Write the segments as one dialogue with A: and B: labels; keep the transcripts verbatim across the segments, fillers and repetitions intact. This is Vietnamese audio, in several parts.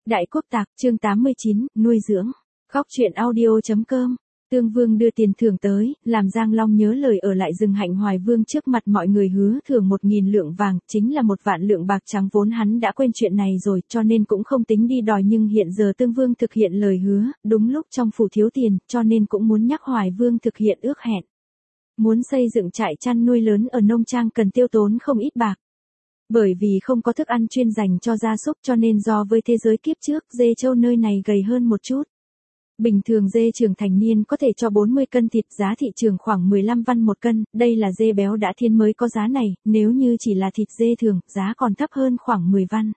A: Đại Quốc Tạc, chương tám mươi chín, nuôi dưỡng. Góc truyện audio chấm com. Tương Vương đưa tiền thưởng tới, làm Giang Long nhớ lời ở lại rừng Hạnh Hoài Vương trước mặt mọi người hứa thưởng một nghìn lượng vàng, chính là một vạn lượng bạc trắng, vốn hắn đã quên chuyện này rồi, cho nên cũng không tính đi đòi, nhưng hiện giờ Tương Vương thực hiện lời hứa, đúng lúc trong phủ thiếu tiền, cho nên cũng muốn nhắc Hoài Vương thực hiện ước hẹn. Muốn xây dựng trại chăn nuôi lớn ở nông trang cần tiêu tốn không ít bạc. Bởi vì không có thức ăn chuyên dành cho gia súc, cho nên do với thế giới kiếp trước, dê trâu nơi này gầy hơn một chút. Bình thường dê trưởng thành niên có thể cho bốn mươi cân thịt, giá thị trường khoảng mười lăm văn một cân, đây là dê béo đã thiên mới có giá này, nếu như chỉ là thịt dê thường, giá còn thấp hơn khoảng mười văn.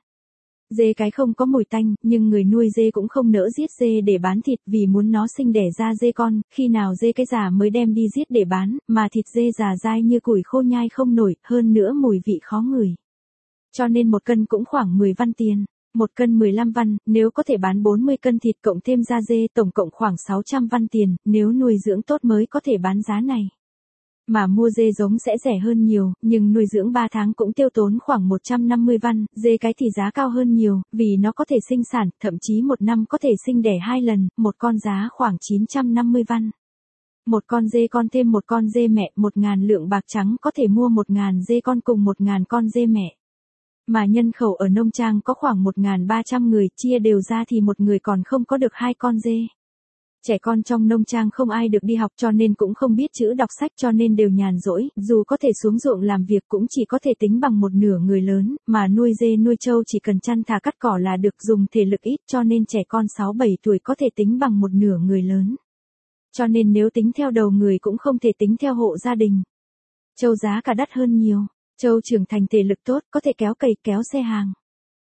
A: Dê cái không có mùi tanh, nhưng người nuôi dê cũng không nỡ giết dê để bán thịt vì muốn nó sinh đẻ ra dê con, khi nào dê cái già mới đem đi giết để bán, mà thịt dê già dai như củi khô nhai không nổi, hơn nữa mùi vị khó ngửi. Cho nên một cân cũng khoảng mười văn tiền, một cân mười lăm văn, nếu có thể bán bốn mươi cân thịt cộng thêm da dê tổng cộng khoảng sáu trăm văn tiền, nếu nuôi dưỡng tốt mới có thể bán giá này. Mà mua dê giống sẽ rẻ hơn nhiều, nhưng nuôi dưỡng ba tháng cũng tiêu tốn khoảng một trăm năm mươi văn, dê cái thì giá cao hơn nhiều, vì nó có thể sinh sản, thậm chí một năm có thể sinh đẻ hai lần, một con giá khoảng chín trăm năm mươi văn. Một con dê con thêm một con dê mẹ, một ngàn lượng bạc trắng có thể mua một ngàn dê con cùng một ngàn con dê mẹ. Mà nhân khẩu ở nông trang có khoảng một nghìn ba trăm người, chia đều ra thì một người còn không có được hai con dê. Trẻ con trong nông trang không ai được đi học cho nên cũng không biết chữ đọc sách, cho nên đều nhàn rỗi, dù có thể xuống ruộng làm việc cũng chỉ có thể tính bằng một nửa người lớn, mà nuôi dê nuôi trâu chỉ cần chăn thả cắt cỏ là được, dùng thể lực ít cho nên trẻ con sáu bảy tuổi có thể tính bằng một nửa người lớn. Cho nên nếu tính theo đầu người cũng không thể tính theo hộ gia đình. Trâu giá cả đắt hơn nhiều. Trâu trưởng thành thể lực tốt, có thể kéo cày kéo xe hàng.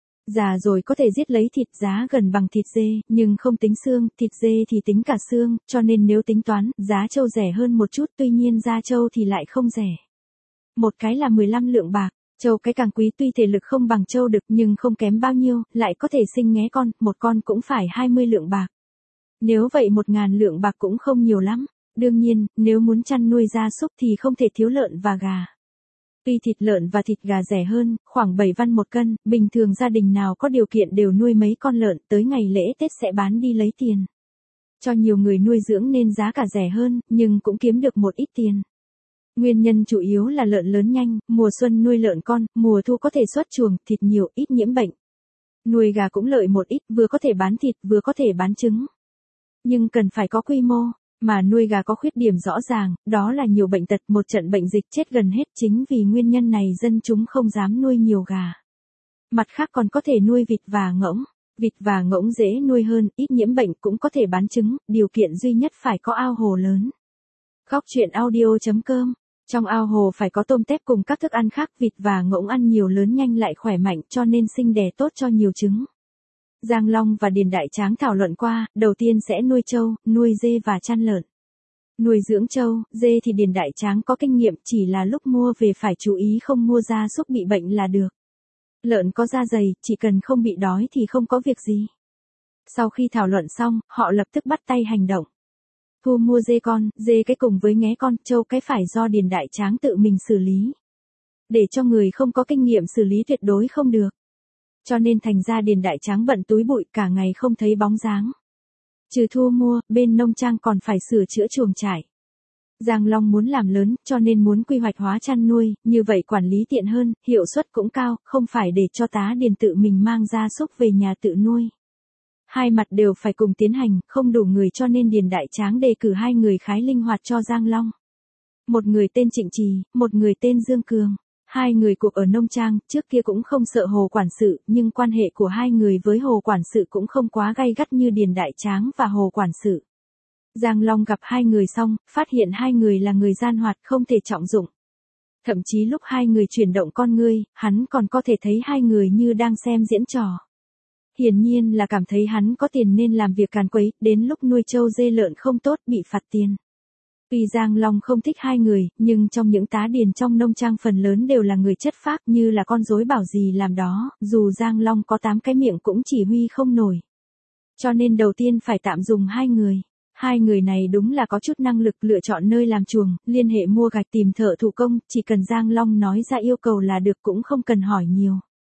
A: Già rồi có thể giết lấy thịt, giá gần bằng thịt dê, nhưng không tính xương, thịt dê thì tính cả xương, cho nên nếu tính toán, giá trâu rẻ hơn một chút, tuy nhiên da trâu thì lại không rẻ. Một cái là mười lăm lượng bạc, trâu cái càng quý, tuy thể lực không bằng trâu đực nhưng không kém bao nhiêu, lại có thể sinh nghé con, một con cũng phải hai mươi lượng bạc. Nếu vậy một ngàn lượng bạc cũng không nhiều lắm. Đương nhiên, nếu muốn chăn nuôi gia súc thì không thể thiếu lợn và gà. Tuy thịt lợn và thịt gà rẻ hơn, khoảng bảy văn một cân, bình thường gia đình nào có điều kiện đều nuôi mấy con lợn, tới ngày lễ Tết sẽ bán đi lấy tiền. Cho nhiều người nuôi dưỡng nên giá cả rẻ hơn, nhưng cũng kiếm được một ít tiền. Nguyên nhân chủ yếu là lợn lớn nhanh, mùa xuân nuôi lợn con, mùa thu có thể xuất chuồng, thịt nhiều, ít nhiễm bệnh. Nuôi gà cũng lợi một ít, vừa có thể bán thịt, vừa có thể bán trứng. Nhưng cần phải có quy mô. Mà nuôi gà có khuyết điểm rõ ràng, đó là nhiều bệnh tật, một trận bệnh dịch chết gần hết, chính vì nguyên nhân này dân chúng không dám nuôi nhiều gà. Mặt khác còn có thể nuôi vịt và ngỗng. Vịt và ngỗng dễ nuôi hơn, ít nhiễm bệnh, cũng có thể bán trứng, điều kiện duy nhất phải có ao hồ lớn. Góc truyện audio chấm com. Trong ao hồ phải có tôm tép cùng các thức ăn khác, vịt và ngỗng ăn nhiều lớn nhanh lại khỏe mạnh, cho nên sinh đẻ tốt cho nhiều trứng. Giang Long và Điền Đại Tráng thảo luận qua, đầu tiên sẽ nuôi trâu, nuôi dê và chăn lợn. Nuôi dưỡng trâu, dê thì Điền Đại Tráng có kinh nghiệm, chỉ là lúc mua về phải chú ý không mua gia súc bị bệnh là được. Lợn có da dày, chỉ cần không bị đói thì không có việc gì. Sau khi thảo luận xong, họ lập tức bắt tay hành động. Thu mua dê con, dê cái cùng với nghé con, trâu cái phải do Điền Đại Tráng tự mình xử lý. Để cho người không có kinh nghiệm xử lý tuyệt đối không được. Cho nên thành ra Điền Đại Tráng bận túi bụi cả ngày không thấy bóng dáng. Trừ thu mua, bên nông trang còn phải sửa chữa chuồng trại. Giang Long muốn làm lớn, cho nên muốn quy hoạch hóa chăn nuôi, như vậy quản lý tiện hơn, hiệu suất cũng cao, không phải để cho tá Điền tự mình mang gia súc về nhà tự nuôi. Hai mặt đều phải cùng tiến hành, không đủ người cho nên Điền Đại Tráng đề cử hai người khá linh hoạt cho Giang Long. Một người tên Trịnh Trì, một người tên Dương Cường. Hai người cuộc ở nông trang, trước kia cũng không sợ Hồ quản sự, nhưng quan hệ của hai người với Hồ quản sự cũng không quá gay gắt như Điền Đại Tráng và Hồ quản sự. Giang Long gặp hai người xong, phát hiện hai người là người gian hoạt không thể trọng dụng. Thậm chí lúc hai người chuyển động con ngươi, hắn còn có thể thấy hai người như đang xem diễn trò. Hiển nhiên là cảm thấy hắn có tiền nên làm việc càn quấy, đến lúc nuôi trâu dê lợn không tốt bị phạt tiền. Tuy Giang Long không thích hai người, nhưng trong những tá điền trong nông trang phần lớn đều là người chất phác, như là con rối bảo gì làm đó, dù Giang Long có tám cái miệng cũng chỉ huy không nổi. Cho nên đầu tiên phải tạm dùng hai người. Hai người này đúng là có chút năng lực, lựa chọn nơi làm chuồng, liên hệ mua gạch, tìm thợ thủ công, chỉ cần Giang Long nói ra yêu cầu là được, cũng không cần hỏi nhiều.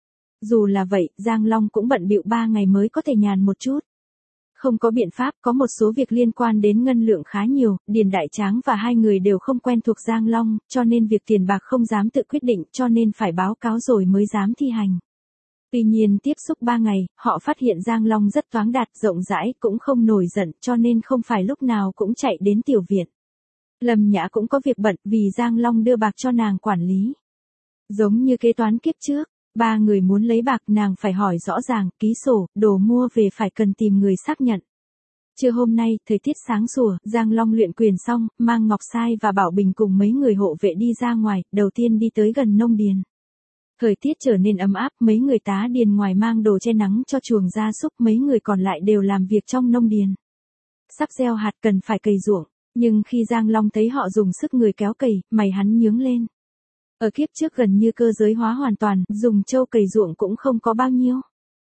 A: Dù là vậy, Giang Long cũng bận bịu ba ngày mới có thể nhàn một chút. Không có biện pháp, có một số việc liên quan đến ngân lượng khá nhiều, Điền Đại Tráng và hai người đều không quen thuộc Giang Long, cho nên việc tiền bạc không dám tự quyết định, cho nên phải báo cáo rồi mới dám thi hành. Tuy nhiên tiếp xúc ba ngày, họ phát hiện Giang Long rất thoáng đạt, rộng rãi, cũng không nổi giận, cho nên không phải lúc nào cũng chạy đến tiểu viện. Lâm Nhã cũng có việc bận vì Giang Long đưa bạc cho nàng quản lý. Giống như kế toán kiếp trước, ba người muốn lấy bạc nàng phải hỏi rõ ràng, ký sổ, đồ mua về phải cần tìm người xác nhận. Trưa hôm nay, thời tiết sáng sủa, Giang Long luyện quyền xong, mang Ngọc Sai và Bảo Bình cùng mấy người hộ vệ đi ra ngoài, đầu tiên đi tới gần nông điền. Thời tiết trở nên ấm áp, mấy người tá điền ngoài mang đồ che nắng cho chuồng gia súc, mấy người còn lại đều làm việc trong nông điền. Sắp gieo hạt cần phải cày ruộng, nhưng khi Giang Long thấy họ dùng sức người kéo cày, mày hắn nhướng lên. Ở kiếp trước gần như cơ giới hóa hoàn toàn, dùng trâu cày ruộng cũng không có bao nhiêu.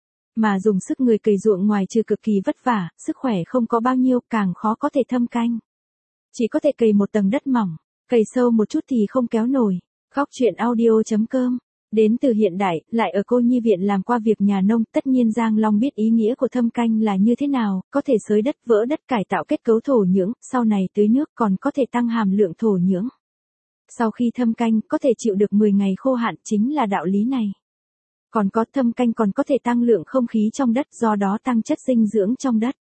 A: Mà dùng sức người cày ruộng ngoài trừ cực kỳ vất vả, sức khỏe không có bao nhiêu, càng khó có thể thâm canh. Chỉ có thể cày một tầng đất mỏng, cày sâu một chút thì không kéo nổi. Góc truyện audio chấm com. Đến từ hiện đại, lại ở cô nhi viện làm qua việc nhà nông, tất nhiên Giang Long biết ý nghĩa của thâm canh là như thế nào, có thể xới đất, vỡ đất, cải tạo kết cấu thổ nhưỡng, sau này tưới nước còn có thể tăng hàm lượng thổ nhưỡng. Sau khi thâm canh, có thể chịu được mười ngày khô hạn, chính là đạo lý này. Còn có thâm canh còn có thể tăng lượng không khí trong đất, do đó tăng chất dinh dưỡng trong đất.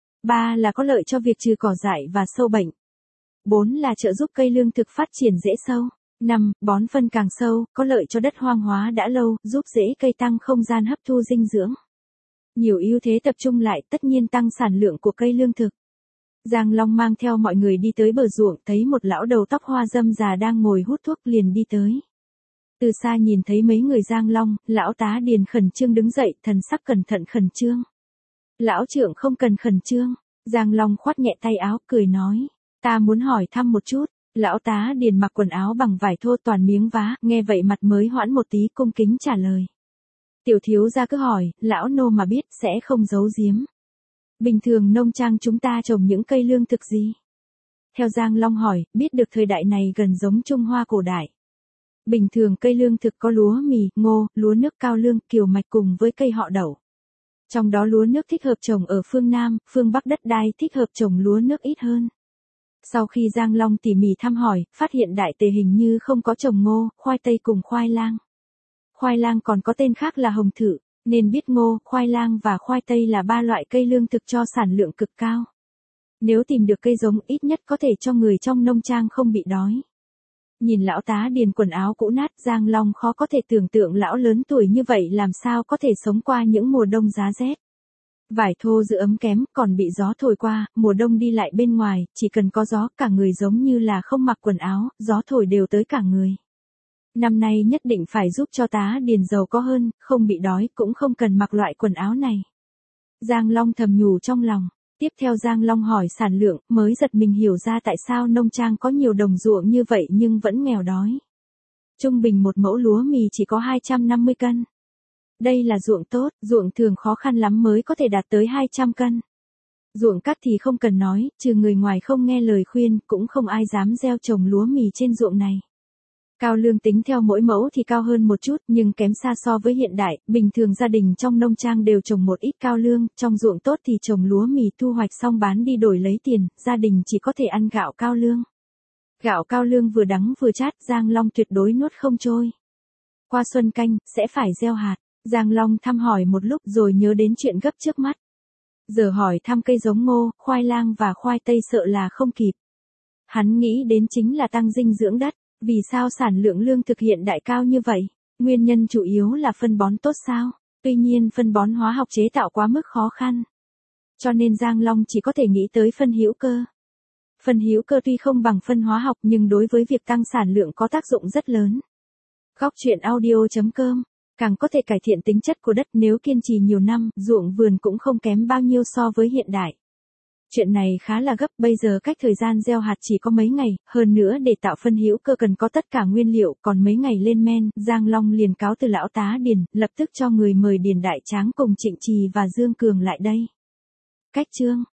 A: Ba là có lợi cho việc trừ cỏ dại và sâu bệnh. Bốn là trợ giúp cây lương thực phát triển dễ sâu. Năm, bón phân càng sâu, có lợi cho đất hoang hóa đã lâu, giúp rễ cây tăng không gian hấp thu dinh dưỡng. Nhiều ưu thế tập trung lại, tất nhiên tăng sản lượng của cây lương thực. Giang Long mang theo mọi người đi tới bờ ruộng, thấy một lão đầu tóc hoa râm già đang ngồi hút thuốc, liền đi tới. Từ xa nhìn thấy mấy người Giang Long, lão tá Điền khẩn trương đứng dậy, thần sắc cẩn thận khẩn trương. Lão trưởng không cần khẩn trương. Giang Long khoát nhẹ tay áo, cười nói, ta muốn hỏi thăm một chút. Lão tá Điền mặc quần áo bằng vải thô toàn miếng vá, nghe vậy mặt mới hoãn một tí, cung kính trả lời. Tiểu thiếu gia cứ hỏi, lão nô mà biết sẽ không giấu giếm. Bình thường nông trang chúng ta trồng những cây lương thực gì? Theo Giang Long hỏi, biết được thời đại này gần giống Trung Hoa cổ đại. Bình thường cây lương thực có lúa mì, ngô, lúa nước cao lương, kiều mạch cùng với cây họ đậu. Trong đó lúa nước thích hợp trồng ở phương Nam, phương Bắc đất đai thích hợp trồng lúa nước ít hơn. Sau khi Giang Long tỉ mỉ thăm hỏi, phát hiện đại tề hình như không có trồng ngô, khoai tây cùng khoai lang. Khoai lang còn có tên khác là hồng thử, nên biết ngô, khoai lang và khoai tây là ba loại cây lương thực cho sản lượng cực cao. Nếu tìm được cây giống ít nhất có thể cho người trong nông trang không bị đói. Nhìn lão tá Điền quần áo cũ nát, Giang Long khó có thể tưởng tượng lão lớn tuổi như vậy làm sao có thể sống qua những mùa đông giá rét. Vải thô giữ ấm kém, còn bị gió thổi qua, mùa đông đi lại bên ngoài, chỉ cần có gió, cả người giống như là không mặc quần áo, gió thổi đều tới cả người. Năm nay nhất định phải giúp cho tá Điền giàu có hơn, không bị đói, cũng không cần mặc loại quần áo này. Giang Long thầm nhủ trong lòng. Tiếp theo Giang Long hỏi sản lượng, mới giật mình hiểu ra tại sao nông trang có nhiều đồng ruộng như vậy nhưng vẫn nghèo đói. Trung bình một mẫu lúa mì chỉ có hai trăm năm mươi cân. Đây là ruộng tốt, ruộng thường khó khăn lắm mới có thể đạt tới hai trăm cân. Ruộng cắt thì không cần nói, trừ người ngoài không nghe lời khuyên, cũng không ai dám gieo trồng lúa mì trên ruộng này. Cao lương tính theo mỗi mẫu thì cao hơn một chút, nhưng kém xa so với hiện đại, bình thường gia đình trong nông trang đều trồng một ít cao lương, trong ruộng tốt thì trồng lúa mì thu hoạch xong bán đi đổi lấy tiền, gia đình chỉ có thể ăn gạo cao lương. Gạo cao lương vừa đắng vừa chát, Giang Long tuyệt đối nuốt không trôi. Qua xuân canh, sẽ phải gieo hạt. Giang Long thăm hỏi một lúc rồi nhớ đến chuyện gấp trước mắt. Giờ hỏi thăm cây giống ngô, khoai lang và khoai tây sợ là không kịp. Hắn nghĩ đến chính là tăng dinh dưỡng đất. Vì sao sản lượng lương thực hiện đại cao như vậy? Nguyên nhân chủ yếu là phân bón tốt sao? Tuy nhiên phân bón hóa học chế tạo quá mức khó khăn. Cho nên Giang Long chỉ có thể nghĩ tới phân hữu cơ. Phân hữu cơ tuy không bằng phân hóa học nhưng đối với việc tăng sản lượng có tác dụng rất lớn. Góc truyện audio chấm com. Càng có thể cải thiện tính chất của đất nếu kiên trì nhiều năm, ruộng vườn cũng không kém bao nhiêu so với hiện đại. Chuyện này khá là gấp, bây giờ cách thời gian gieo hạt chỉ có mấy ngày, hơn nữa để tạo phân hữu cơ cần có tất cả nguyên liệu, còn mấy ngày lên men, Giang Long liền cáo từ lão tá Điền, lập tức cho người mời Điền Đại Tráng cùng Trịnh Trì và Dương Cường lại đây. Cách chương